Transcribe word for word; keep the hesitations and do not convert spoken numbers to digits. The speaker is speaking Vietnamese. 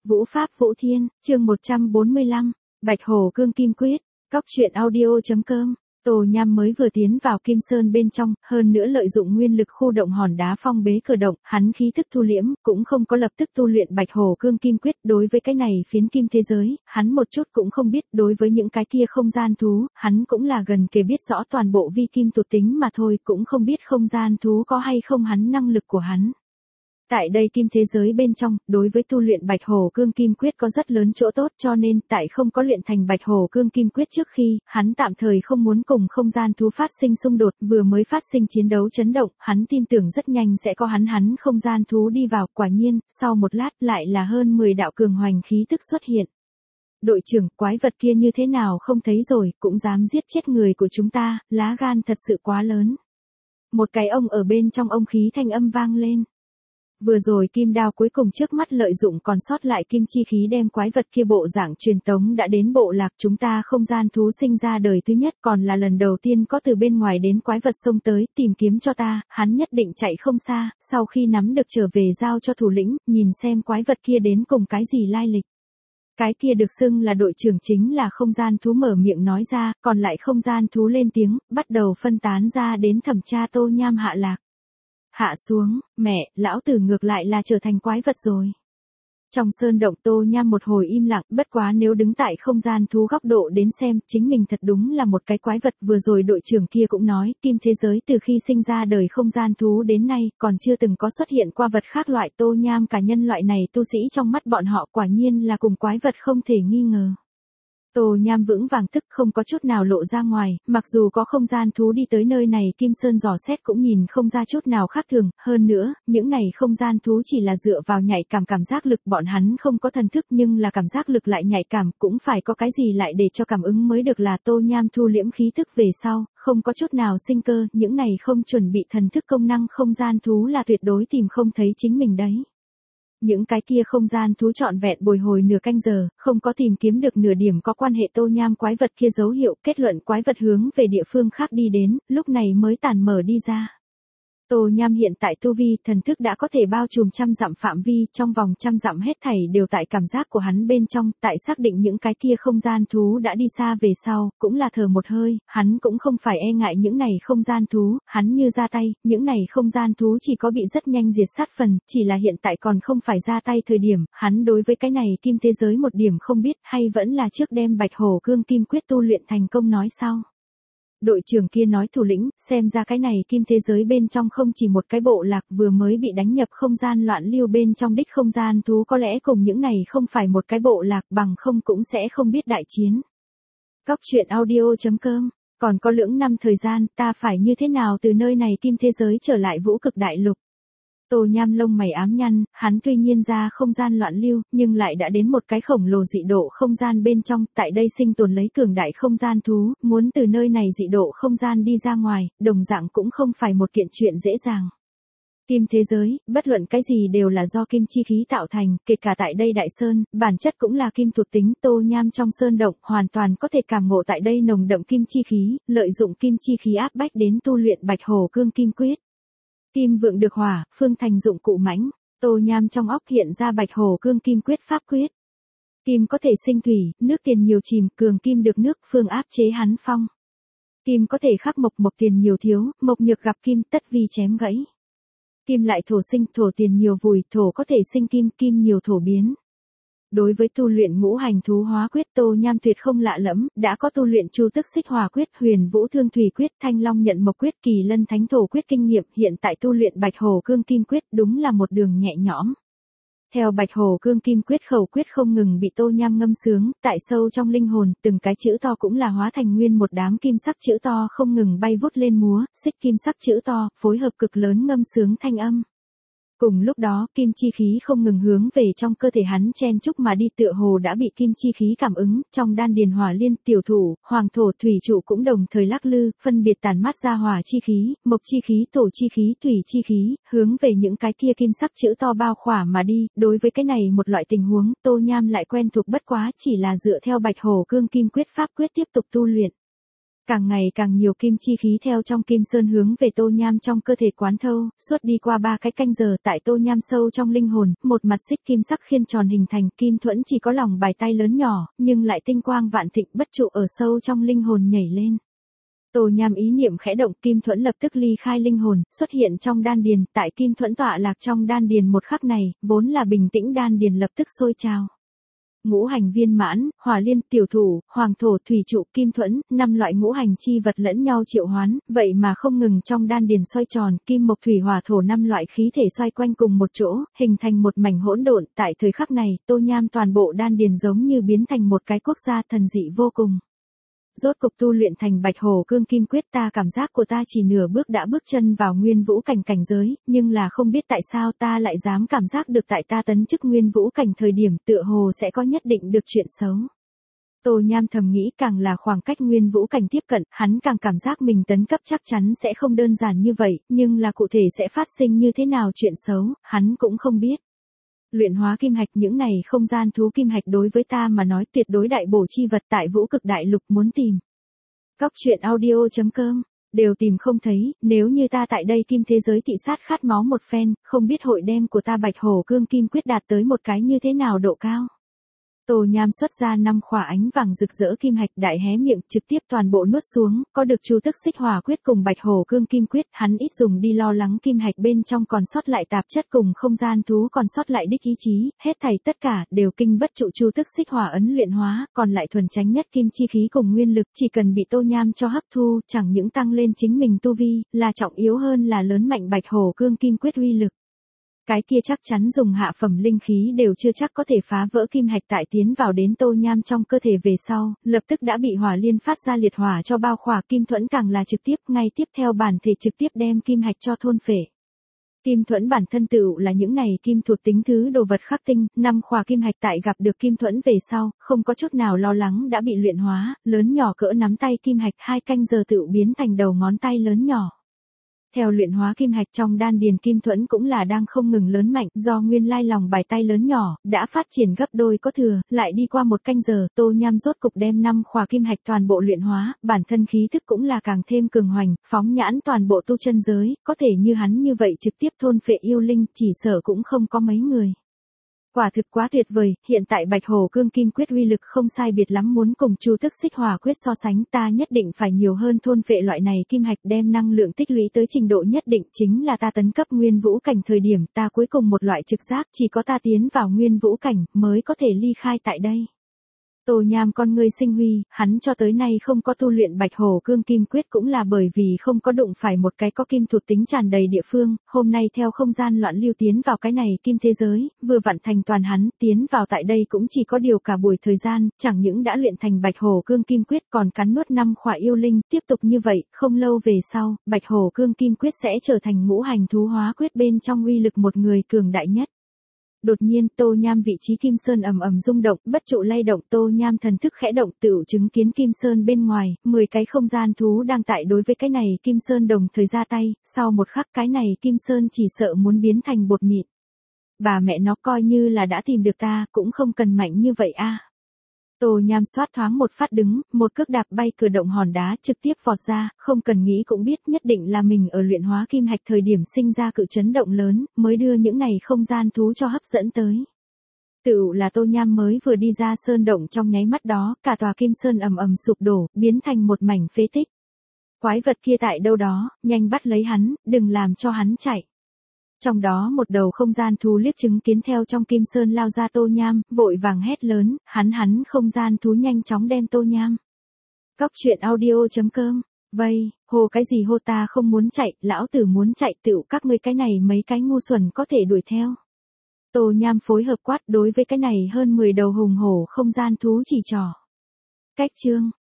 Vũ Pháp Vũ Thiên, chương một trăm bốn mươi lăm, Bạch Hổ Cương Kim Quyết, Cóc truyện audio.com. Tô Nham mới vừa tiến vào Kim Sơn bên trong, hơn nữa lợi dụng nguyên lực khu động hòn đá phong bế cửa động, hắn khí thức thu liễm, cũng không có lập tức tu luyện Bạch Hổ Cương Kim Quyết. Đối với cái này phiến kim thế giới, hắn một chút cũng không biết, đối với những cái kia không gian thú, hắn cũng là gần kề biết rõ toàn bộ vi kim thuộc tính mà thôi, cũng không biết không gian thú có hay không hắn năng lực của hắn. Tại đây kim thế giới bên trong, đối với tu luyện Bạch Hổ Cương Kim Quyết có rất lớn chỗ tốt, cho nên tại không có luyện thành Bạch Hổ Cương Kim Quyết trước khi, hắn tạm thời không muốn cùng không gian thú phát sinh xung đột, vừa mới phát sinh chiến đấu chấn động, hắn tin tưởng rất nhanh sẽ có hắn hắn không gian thú đi vào, quả nhiên, sau một lát lại là hơn mười đạo cường hoành khí tức xuất hiện. Đội trưởng, quái vật kia như thế nào không thấy rồi, cũng dám giết chết người của chúng ta, lá gan thật sự quá lớn. Một cái ông ở bên trong ông khí thanh âm vang lên. Vừa rồi kim đao cuối cùng trước mắt lợi dụng còn sót lại kim chi khí đem quái vật kia bộ dạng truyền tống đã đến bộ lạc chúng ta không gian thú sinh ra đời thứ nhất, còn là lần đầu tiên có từ bên ngoài đến quái vật xông tới tìm kiếm cho ta, hắn nhất định chạy không xa, sau khi nắm được trở về giao cho thủ lĩnh, nhìn xem quái vật kia đến cùng cái gì lai lịch. Cái kia được xưng là đội trưởng chính là không gian thú mở miệng nói ra, còn lại không gian thú lên tiếng, bắt đầu phân tán ra đến thẩm tra Tô Nham hạ lạc. Hạ xuống, mẹ, lão tử ngược lại là trở thành quái vật rồi. Trong sơn động Tô Nham một hồi im lặng, bất quá nếu đứng tại không gian thú góc độ đến xem, chính mình thật đúng là một cái quái vật. Vừa rồi đội trưởng kia cũng nói, kim thế giới từ khi sinh ra đời không gian thú đến nay, còn chưa từng có xuất hiện qua vật khác loại. Tô Nham cả nhân loại này tu sĩ trong mắt bọn họ quả nhiên là cùng quái vật không thể nghi ngờ. Tô Nham vững vàng tức không có chút nào lộ ra ngoài, mặc dù có không gian thú đi tới nơi này Kim Sơn dò xét cũng nhìn không ra chút nào khác thường, hơn nữa, những này không gian thú chỉ là dựa vào nhạy cảm cảm giác lực, bọn hắn không có thần thức nhưng là cảm giác lực lại nhạy cảm, cũng phải có cái gì lại để cho cảm ứng mới được. Là Tô Nham thu liễm khí thức về sau, không có chút nào sinh cơ, những này không chuẩn bị thần thức công năng không gian thú là tuyệt đối tìm không thấy chính mình đấy. Những cái kia không gian thú trọn vẹn bồi hồi nửa canh giờ, không có tìm kiếm được nửa điểm có quan hệ Tô Nham quái vật kia dấu hiệu, kết luận quái vật hướng về địa phương khác đi đến, lúc này mới tản mở đi ra. Tô Nham hiện tại tu vi, thần thức đã có thể bao trùm trăm dặm phạm vi, trong vòng trăm dặm hết thảy đều tại cảm giác của hắn bên trong, tại xác định những cái kia không gian thú đã đi xa về sau, cũng là thở một hơi, hắn cũng không phải e ngại những này không gian thú, hắn như ra tay, những này không gian thú chỉ có bị rất nhanh diệt sát phần, chỉ là hiện tại còn không phải ra tay thời điểm, hắn đối với cái này kim thế giới một điểm không biết, hay vẫn là trước đem Bạch Hổ Cương Kim Quyết tu luyện thành công nói sau. Đội trưởng kia nói thủ lĩnh, xem ra cái này kim thế giới bên trong không chỉ một cái bộ lạc vừa mới bị đánh nhập không gian loạn lưu bên trong đích không gian thú có lẽ cùng những này không phải một cái bộ lạc bằng không cũng sẽ không biết đại chiến. Cóc truyện audio.com, còn có lưỡng năm thời gian ta phải như thế nào từ nơi này kim thế giới trở lại vũ cực đại lục. Tô Nham lông mày ám nhăn, hắn tuy nhiên ra không gian loạn lưu, nhưng lại đã đến một cái khổng lồ dị độ không gian bên trong, tại đây sinh tồn lấy cường đại không gian thú, muốn từ nơi này dị độ không gian đi ra ngoài, đồng dạng cũng không phải một kiện chuyện dễ dàng. Kim thế giới, bất luận cái gì đều là do kim chi khí tạo thành, kể cả tại đây đại sơn, bản chất cũng là kim thuộc tính. Tô Nham trong sơn động hoàn toàn có thể cảm ngộ tại đây nồng đậm kim chi khí, lợi dụng kim chi khí áp bách đến tu luyện Bạch Hổ Cương Kim Quyết. Kim vượng được hỏa, phương thành dụng cụ mãnh. Tô Nham trong óc hiện ra Bạch Hổ Cương Kim Quyết pháp quyết. Kim có thể sinh thủy, nước tiền nhiều chìm, cường kim được nước, phương áp chế hắn phong. Kim có thể khắc mộc, mộc tiền nhiều thiếu, mộc nhược gặp kim, tất vi chém gãy. Kim lại thổ sinh, thổ tiền nhiều vùi, thổ có thể sinh kim, kim nhiều thổ biến. Đối với tu luyện ngũ hành thú hóa quyết Tô Nham tuyệt không lạ lẫm, đã có tu luyện Chu Tức Xích Hỏa quyết, Huyền Vũ Thương Thủy quyết, Thanh Long Nhận Mộc quyết, Kỳ Lân Thánh Thổ quyết kinh nghiệm, hiện tại tu luyện Bạch Hổ Cương Kim quyết đúng là một đường nhẹ nhõm. Theo Bạch Hổ Cương Kim quyết khẩu quyết không ngừng bị Tô Nham ngâm sướng, tại sâu trong linh hồn, từng cái chữ to cũng là hóa thành nguyên một đám kim sắc chữ to không ngừng bay vút lên múa, xích kim sắc chữ to, phối hợp cực lớn ngâm sướng thanh âm. Cùng lúc đó, kim chi khí không ngừng hướng về trong cơ thể hắn chen chúc mà đi, tựa hồ đã bị kim chi khí cảm ứng, trong đan điền hỏa liên, tiểu thủ, hoàng thổ, thủy trụ cũng đồng thời lắc lư, phân biệt tản mát ra hỏa chi khí, mộc chi khí, thổ chi khí, thủy chi khí, hướng về những cái kia kim sắc chữ to bao khỏa mà đi. Đối với cái này một loại tình huống, Tô Nham lại quen thuộc bất quá, chỉ là dựa theo Bạch Hổ Cương Kim Quyết pháp quyết tiếp tục tu luyện. Càng ngày càng nhiều kim chi khí theo trong kim sơn hướng về Tô Nham trong cơ thể quán thâu, suốt đi qua ba cái canh giờ tại Tô Nham sâu trong linh hồn, một mặt xích kim sắc khiên tròn hình thành, kim thuẫn chỉ có lòng bài tay lớn nhỏ, nhưng lại tinh quang vạn thịnh bất trụ ở sâu trong linh hồn nhảy lên. Tô Nham ý niệm khẽ động, kim thuẫn lập tức ly khai linh hồn, xuất hiện trong đan điền, tại kim thuẫn tọa lạc trong đan điền một khắc này, vốn là bình tĩnh đan điền lập tức sôi trào. Ngũ hành viên mãn, hỏa liên, tiểu thủ, hoàng thổ, thủy trụ, kim thuẫn, năm loại ngũ hành chi vật lẫn nhau triệu hoán, vậy mà không ngừng trong đan điền xoay tròn, kim mộc thủy hỏa thổ năm loại khí thể xoay quanh cùng một chỗ, hình thành một mảnh hỗn độn, tại thời khắc này, Tô Nham toàn bộ đan điền giống như biến thành một cái quốc gia thần dị vô cùng. Rốt cục tu luyện thành Bạch Hổ Cương Kim Quyết, ta cảm giác của ta chỉ nửa bước đã bước chân vào Nguyên Vũ cảnh cảnh giới, nhưng là không biết tại sao ta lại dám cảm giác được tại ta tấn chức Nguyên Vũ cảnh thời điểm tựa hồ sẽ có nhất định được chuyện xấu. Tô Nham thầm nghĩ, càng là khoảng cách Nguyên Vũ cảnh tiếp cận, hắn càng cảm giác mình tấn cấp chắc chắn sẽ không đơn giản như vậy, nhưng là cụ thể sẽ phát sinh như thế nào chuyện xấu, hắn cũng không biết. Luyện hóa kim hạch, những này không gian thú kim hạch đối với ta mà nói tuyệt đối đại bổ chi vật, tại Vũ Cực Đại Lục muốn tìm. Cóc truyện audio chấm com, đều tìm không thấy, nếu như ta tại đây kim thế giới thị sát khát máu một phen, không biết hội đem của ta Bạch Hổ Cương Kim Quyết đạt tới một cái như thế nào độ cao. Tô Nham xuất ra năm khỏa ánh vàng rực rỡ kim hạch, đại hé miệng, trực tiếp toàn bộ nuốt xuống, có được Chu Tức Xích Hỏa Quyết cùng Bạch Hổ Cương Kim Quyết, hắn ít dùng đi lo lắng kim hạch bên trong còn sót lại tạp chất cùng không gian thú còn sót lại đích ý chí, hết thảy tất cả đều kinh bất trụ Chu Tức Xích Hỏa ấn luyện hóa, còn lại thuần chánh nhất kim chi khí cùng nguyên lực, chỉ cần bị Tô Nham cho hấp thu, chẳng những tăng lên chính mình tu vi, là trọng yếu hơn là lớn mạnh Bạch Hổ Cương Kim Quyết uy lực. Cái kia chắc chắn dùng hạ phẩm linh khí đều chưa chắc có thể phá vỡ kim hạch, tại tiến vào đến Tô Nham trong cơ thể về sau, lập tức đã bị hỏa liên phát ra liệt hỏa cho bao khỏa, kim thuẫn càng là trực tiếp, ngay tiếp theo bản thể trực tiếp đem kim hạch cho thôn phệ. Kim thuẫn bản thân tựu là những này kim thuộc tính thứ đồ vật khắc tinh, năm khỏa kim hạch tại gặp được kim thuẫn về sau, không có chút nào lo lắng đã bị luyện hóa, lớn nhỏ cỡ nắm tay kim hạch hai canh giờ tựu biến thành đầu ngón tay lớn nhỏ. Theo luyện hóa kim hạch trong đan điền, kim thuẫn cũng là đang không ngừng lớn mạnh, do nguyên lai lòng bài tay lớn nhỏ, đã phát triển gấp đôi có thừa, lại đi qua một canh giờ, Tô Nham rốt cục đem năm khỏa kim hạch toàn bộ luyện hóa, bản thân khí thức cũng là càng thêm cường hoành, phóng nhãn toàn bộ tu chân giới, có thể như hắn như vậy trực tiếp thôn phệ yêu linh, chỉ sợ cũng không có mấy người. Quả thực quá tuyệt vời, hiện tại Bạch Hổ Cương Kim Quyết uy lực không sai biệt lắm, muốn cùng Chu Tức Xích Hỏa Quyết so sánh, ta nhất định phải nhiều hơn thôn phệ loại này kim hạch, đem năng lượng tích lũy tới trình độ nhất định, chính là ta tấn cấp Nguyên Vũ cảnh thời điểm, ta cuối cùng một loại trực giác, chỉ có ta tiến vào Nguyên Vũ cảnh mới có thể ly khai tại đây. Tô Nham con ngươi sinh huy, hắn cho tới nay không có tu luyện Bạch Hổ Cương Kim Quyết cũng là bởi vì không có đụng phải một cái có kim thuộc tính tràn đầy địa phương, hôm nay theo không gian loạn lưu tiến vào cái này kim thế giới, vừa vặn thành toàn hắn, tiến vào tại đây cũng chỉ có điều cả buổi thời gian, chẳng những đã luyện thành Bạch Hổ Cương Kim Quyết còn cắn nuốt năm khỏa yêu linh, tiếp tục như vậy, không lâu về sau, Bạch Hổ Cương Kim Quyết sẽ trở thành ngũ hành thú hóa quyết bên trong uy lực một người cường đại nhất. Đột nhiên, Tô Nham vị trí kim sơn ầm ầm rung động, bất trụ lay động, Tô Nham thần thức khẽ động, tựu chứng kiến kim sơn bên ngoài, mười cái không gian thú đang tại đối với cái này kim sơn đồng thời ra tay, sau một khắc cái này kim sơn chỉ sợ muốn biến thành bột mịn. Bà mẹ nó, coi như là đã tìm được ta, cũng không cần mạnh như vậy a. Tô Nham xoát thoáng một phát đứng, một cước đạp bay cửa động hòn đá, trực tiếp vọt ra, không cần nghĩ cũng biết nhất định là mình ở luyện hóa kim hạch thời điểm sinh ra cự chấn động lớn, mới đưa những này không gian thú cho hấp dẫn tới. Tựu là Tô Nham mới vừa đi ra sơn động trong nháy mắt đó, cả tòa kim sơn ầm ầm sụp đổ, biến thành một mảnh phế tích. Quái vật kia tại đâu đó, nhanh bắt lấy hắn, đừng làm cho hắn chạy. Trong đó một đầu không gian thú liếc chứng kiến theo trong kim sơn lao ra Tô Nham, vội vàng hét lớn, hắn hắn không gian thú nhanh chóng đem Tô Nham. Cóc truyện audio chấm com, vây, hồ cái gì hô, ta không muốn chạy, lão tử muốn chạy, tựu các ngươi cái này mấy cái ngu xuẩn có thể đuổi theo. Tô Nham phối hợp quát đối với cái này hơn mười đầu hùng hổ không gian thú chỉ trỏ. Cách chương.